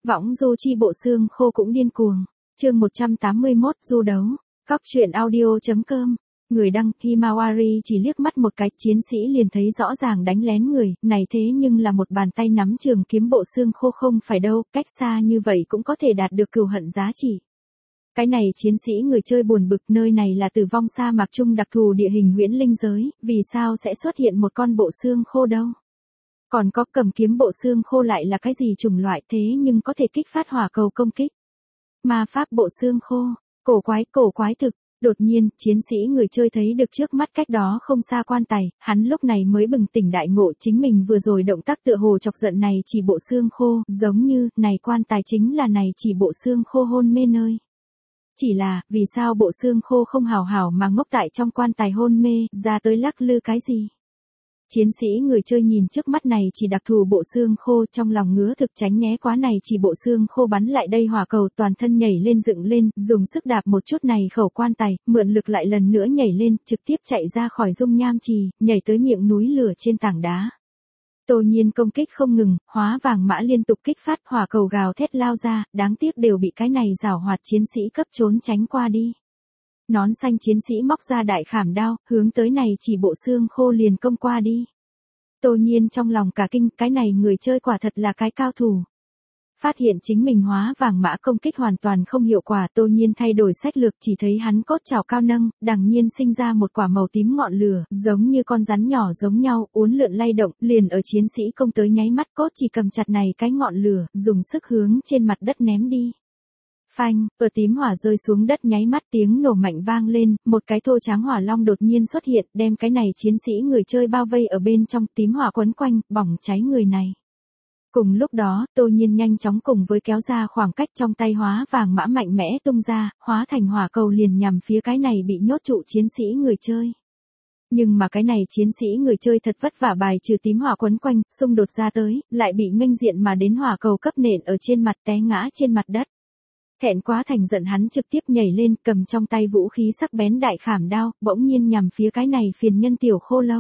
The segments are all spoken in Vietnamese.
Võng du chi bộ xương khô cũng điên cuồng. Chương 181 du đấu. Cóc truyện audio.com. Người đăng Himawari chỉ liếc mắt một cái, chiến sĩ liền thấy rõ ràng đánh lén người, này thế nhưng là một bàn tay nắm trường kiếm bộ xương khô không phải đâu, cách xa như vậy cũng có thể đạt được cừu hận giá trị. Cái này chiến sĩ người chơi buồn bực, nơi này là tử vong sa mạc chung đặc thù địa hình huyễn linh giới, vì sao sẽ xuất hiện một con bộ xương khô đâu? Còn có cầm kiếm bộ xương khô lại là cái gì chủng loại thế nhưng có thể kích phát hỏa cầu công kích? Ma pháp bộ xương khô, cổ quái thực. Đột nhiên, chiến sĩ người chơi thấy được trước mắt cách đó không xa quan tài, hắn lúc này mới bừng tỉnh đại ngộ chính mình vừa rồi động tác tựa hồ chọc giận này chỉ bộ xương khô, giống như, này quan tài chính là này chỉ bộ xương khô hôn mê nơi. Chỉ là, vì sao bộ xương khô không hào hảo mà ngốc tại trong quan tài hôn mê, ra tới lắc lư cái gì? Chiến sĩ người chơi nhìn trước mắt này chỉ đặc thù bộ xương khô, trong lòng ngứa thực tránh né quá này chỉ bộ xương khô bắn lại đây hỏa cầu, toàn thân nhảy lên dựng lên, dùng sức đạp một chút này khẩu quan tài, mượn lực lại lần nữa nhảy lên, trực tiếp chạy ra khỏi dung nham trì, nhảy tới miệng núi lửa trên tảng đá. Tô Nhiên công kích không ngừng, hóa vàng mã liên tục kích phát, hỏa cầu gào thét lao ra, đáng tiếc đều bị cái này giảo hoạt chiến sĩ cấp trốn tránh qua đi. Nón xanh chiến sĩ móc ra đại khảm đao, hướng tới này chỉ bộ xương khô liền công qua đi. Tô Nhiên trong lòng cả kinh, cái này người chơi quả thật là cái cao thủ. Phát hiện chính mình hóa vàng mã công kích hoàn toàn không hiệu quả, Tô Nhiên thay đổi sách lược, chỉ thấy hắn cốt chảo cao nâng, đằng nhiên sinh ra một quả màu tím ngọn lửa, giống như con rắn nhỏ giống nhau, uốn lượn lay động, liền ở chiến sĩ công tới nháy mắt, cốt chỉ cầm chặt này cái ngọn lửa, dùng sức hướng trên mặt đất ném đi. Phanh, ở tím hỏa rơi xuống đất nháy mắt tiếng nổ mạnh vang lên, một cái thô tráng hỏa long đột nhiên xuất hiện, đem cái này chiến sĩ người chơi bao vây ở bên trong, tím hỏa quấn quanh, bỏng cháy người này. Cùng lúc đó, Tô Nhiên nhanh chóng cùng với kéo ra khoảng cách, trong tay hóa vàng mã mạnh mẽ tung ra, hóa thành hỏa cầu liền nhằm phía cái này bị nhốt trụ chiến sĩ người chơi. Nhưng mà cái này chiến sĩ người chơi thật vất vả bài trừ tím hỏa quấn quanh, xung đột ra tới, lại bị nghênh diện mà đến hỏa cầu cấp nện ở trên mặt, té ngã trên mặt đất. Thẹn quá thành giận hắn trực tiếp nhảy lên, cầm trong tay vũ khí sắc bén đại khảm đao, bỗng nhiên nhằm phía cái này phiền nhân tiểu khô lâu.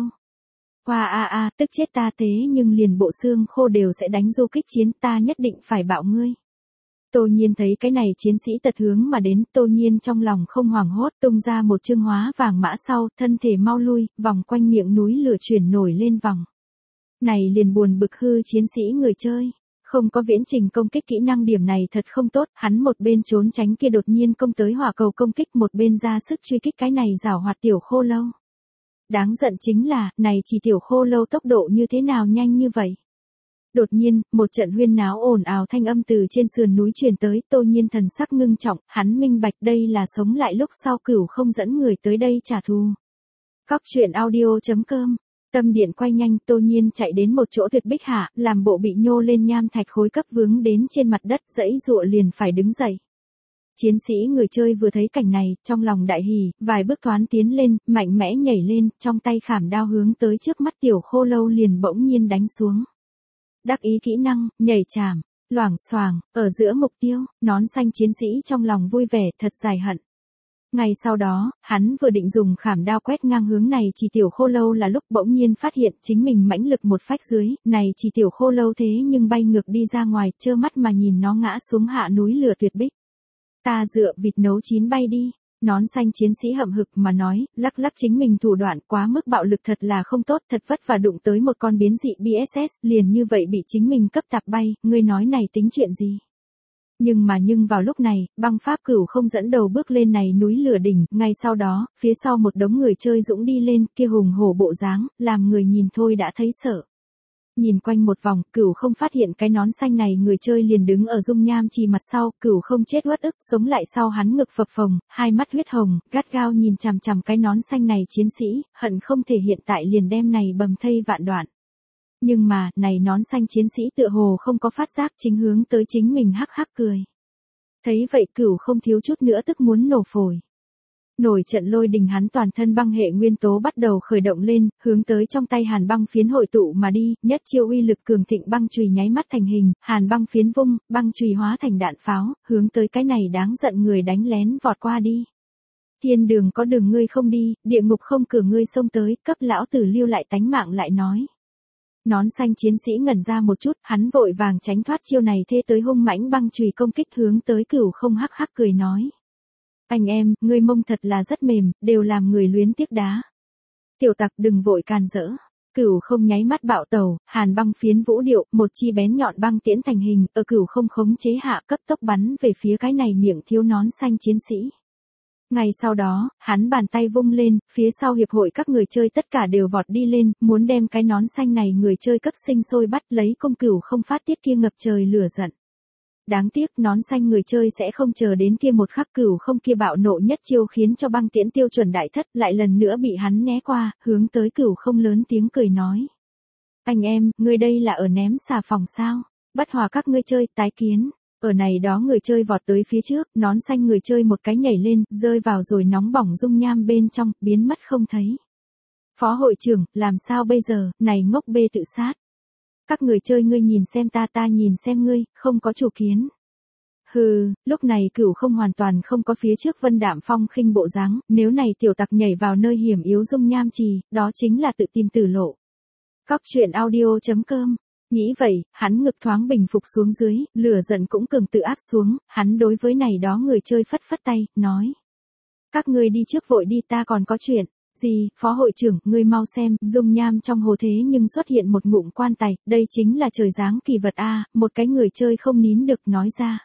Hoa tức chết ta, thế nhưng liền bộ xương khô đều sẽ đánh du kích chiến, ta nhất định phải bạo ngươi. Tô Nhiên thấy cái này chiến sĩ tật hướng mà đến, Tô Nhiên trong lòng không hoảng hốt, tung ra một chương hóa vàng mã sau, thân thể mau lui, vòng quanh miệng núi lửa chuyển nổi lên vòng. Này liền buồn bực hư chiến sĩ người chơi. Không có viễn trình công kích kỹ năng, điểm này thật không tốt, hắn một bên trốn tránh kia đột nhiên công tới hỏa cầu công kích, một bên ra sức truy kích cái này giảo hoạt tiểu khô lâu. Đáng giận chính là, này chỉ tiểu khô lâu tốc độ như thế nào nhanh như vậy. Đột nhiên, một trận huyên náo ồn ào thanh âm từ trên sườn núi truyền tới, Tô Nhiên thần sắc ngưng trọng, hắn minh bạch đây là sống lại lúc sau cửu không dẫn người tới đây trả thù. Cóc truyện audio.com. Tâm điện quay nhanh, Tô Nhiên chạy đến một chỗ tuyệt bích hạ, làm bộ bị nhô lên nham thạch khối cấp vướng đến trên mặt đất, dãy dụa liền phải đứng dậy. Chiến sĩ người chơi vừa thấy cảnh này, trong lòng đại hỉ, vài bước thoán tiến lên, mạnh mẽ nhảy lên, trong tay khảm đao hướng tới trước mắt tiểu khô lâu liền bỗng nhiên đánh xuống. Đắc ý kỹ năng, nhảy chảm, loảng xoảng, ở giữa mục tiêu, nón xanh chiến sĩ trong lòng vui vẻ, thật dài hận. Ngay sau đó, hắn vừa định dùng khảm đao quét ngang hướng này chỉ tiểu khô lâu là lúc bỗng nhiên phát hiện chính mình mãnh lực một phách dưới, này chỉ tiểu khô lâu thế nhưng bay ngược đi ra ngoài, trơ mắt mà nhìn nó ngã xuống hạ núi lửa tuyệt bích. Ta dựa vịt nấu chín bay đi, nón xanh chiến sĩ hậm hực mà nói, lắc lắc chính mình thủ đoạn quá mức bạo lực thật là không tốt, thật vất vả đụng tới một con biến dị BSS, liền như vậy bị chính mình cấp tạp bay, ngươi nói này tính chuyện gì? Nhưng vào lúc này, băng pháp cửu không dẫn đầu bước lên này núi lửa đỉnh, ngay sau đó, phía sau một đống người chơi dũng đi lên, kia hùng hổ bộ dáng, làm người nhìn thôi đã thấy sợ. Nhìn quanh một vòng, cửu không phát hiện cái nón xanh này người chơi liền đứng ở dung nham trì mặt sau, cửu không chết uất ức, sống lại sau hắn ngực phập phồng, hai mắt huyết hồng, gắt gao nhìn chằm chằm cái nón xanh này chiến sĩ, hận không thể hiện tại liền đem này bầm thây vạn đoạn. Nhưng mà, này nón xanh chiến sĩ tựa hồ không có phát giác, chính hướng tới chính mình hắc hắc cười. Thấy vậy cửu không thiếu chút nữa tức muốn nổ phổi. Nổi trận lôi đình hắn toàn thân băng hệ nguyên tố bắt đầu khởi động lên, hướng tới trong tay hàn băng phiến hội tụ mà đi, nhất chiêu uy lực cường thịnh băng chùy nháy mắt thành hình, hàn băng phiến vung, băng chùy hóa thành đạn pháo, hướng tới cái này đáng giận người đánh lén vọt qua đi. Thiên đường có đường ngươi không đi, địa ngục không cửa ngươi xông tới, cấp lão tử lưu lại tánh mạng lại nói. Nón xanh chiến sĩ ngẩn ra một chút, hắn vội vàng tránh thoát chiêu này thê tới hung mãnh băng chùy công kích hướng tới Cửu Không hắc hắc cười nói. Anh em, ngươi mông thật là rất mềm, đều làm người luyến tiếc đá. Tiểu tặc đừng vội càn rỡ. Cửu Không nháy mắt bạo tẩu, hàn băng phiến vũ điệu, một chi bén nhọn băng tiễn thành hình, ở Cửu Không khống chế hạ cấp tốc bắn về phía cái này miệng thiếu nón xanh chiến sĩ. Ngay sau đó, hắn bàn tay vung lên, phía sau hiệp hội các người chơi tất cả đều vọt đi lên, muốn đem cái nón xanh này người chơi cấp sinh sôi bắt lấy công Cửu Không phát tiết kia ngập trời lửa giận. Đáng tiếc nón xanh người chơi sẽ không chờ đến kia một khắc Cửu Không kia bạo nộ nhất chiêu khiến cho băng tiễn tiêu chuẩn đại thất lại lần nữa bị hắn né qua, hướng tới Cửu Không lớn tiếng cười nói. Anh em, ngươi đây là ở ném xà phòng sao? Bất hòa các ngươi chơi, tái kiến. Ở này đó người chơi vọt tới phía trước, nón xanh người chơi một cái nhảy lên, rơi vào rồi nóng bỏng dung nham bên trong, biến mất không thấy. Phó hội trưởng, làm sao bây giờ, này ngốc bê tự sát. Các người chơi ngươi nhìn xem ta nhìn xem ngươi, không có chủ kiến. Hừ, lúc này Cửu Không hoàn toàn không có phía trước Vân Đạm Phong khinh bộ dáng, nếu này tiểu tặc nhảy vào nơi hiểm yếu dung nham trì, đó chính là tự tìm tử lộ. Cóc truyện audio.com. Nghĩ vậy, hắn ngực thoáng bình phục xuống dưới, lửa giận cũng cường tự áp xuống, hắn đối với này đó người chơi phất phất tay, nói. Các ngươi đi trước vội đi, ta còn có chuyện. Gì, phó hội trưởng, ngươi mau xem, dung nham trong hồ thế nhưng xuất hiện một ngụm quan tài, đây chính là trời giáng kỳ vật a, một cái người chơi không nín được nói ra.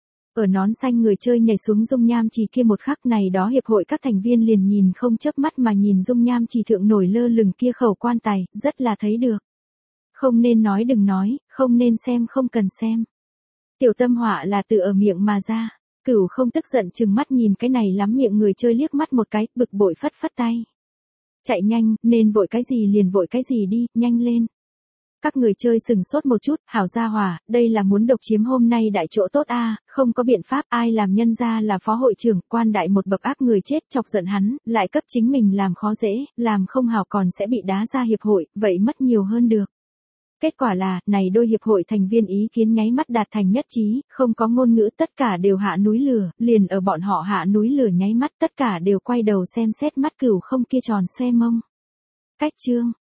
Ở nón xanh người chơi nhảy xuống dung nham trì kia một khắc này đó hiệp hội các thành viên liền nhìn không chớp mắt mà nhìn dung nham trì thượng nổi lơ lửng kia khẩu quan tài, rất là thấy được. Không nên nói đừng nói, không nên xem không cần xem. Tiểu tâm họa là từ ở miệng mà ra. Cửu Không tức giận chừng mắt nhìn cái này lắm miệng người chơi liếc mắt một cái, bực bội phất phất tay. Chạy nhanh, nên vội cái gì liền vội cái gì đi, nhanh lên. Các người chơi sừng sốt một chút, hảo gia hỏa, đây là muốn độc chiếm hôm nay đại chỗ tốt a, không có biện pháp, ai làm nhân ra là phó hội trưởng, quan đại một bậc áp người chết chọc giận hắn, lại cấp chính mình làm khó dễ, làm không hảo còn sẽ bị đá ra hiệp hội, vậy mất nhiều hơn được. Kết quả là, này đôi hiệp hội thành viên ý kiến nháy mắt đạt thành nhất trí, không có ngôn ngữ tất cả đều hạ núi lửa, liền ở bọn họ hạ núi lửa nháy mắt tất cả đều quay đầu xem xét mắt Cửu Không kia tròn xoe mông. Cách chương.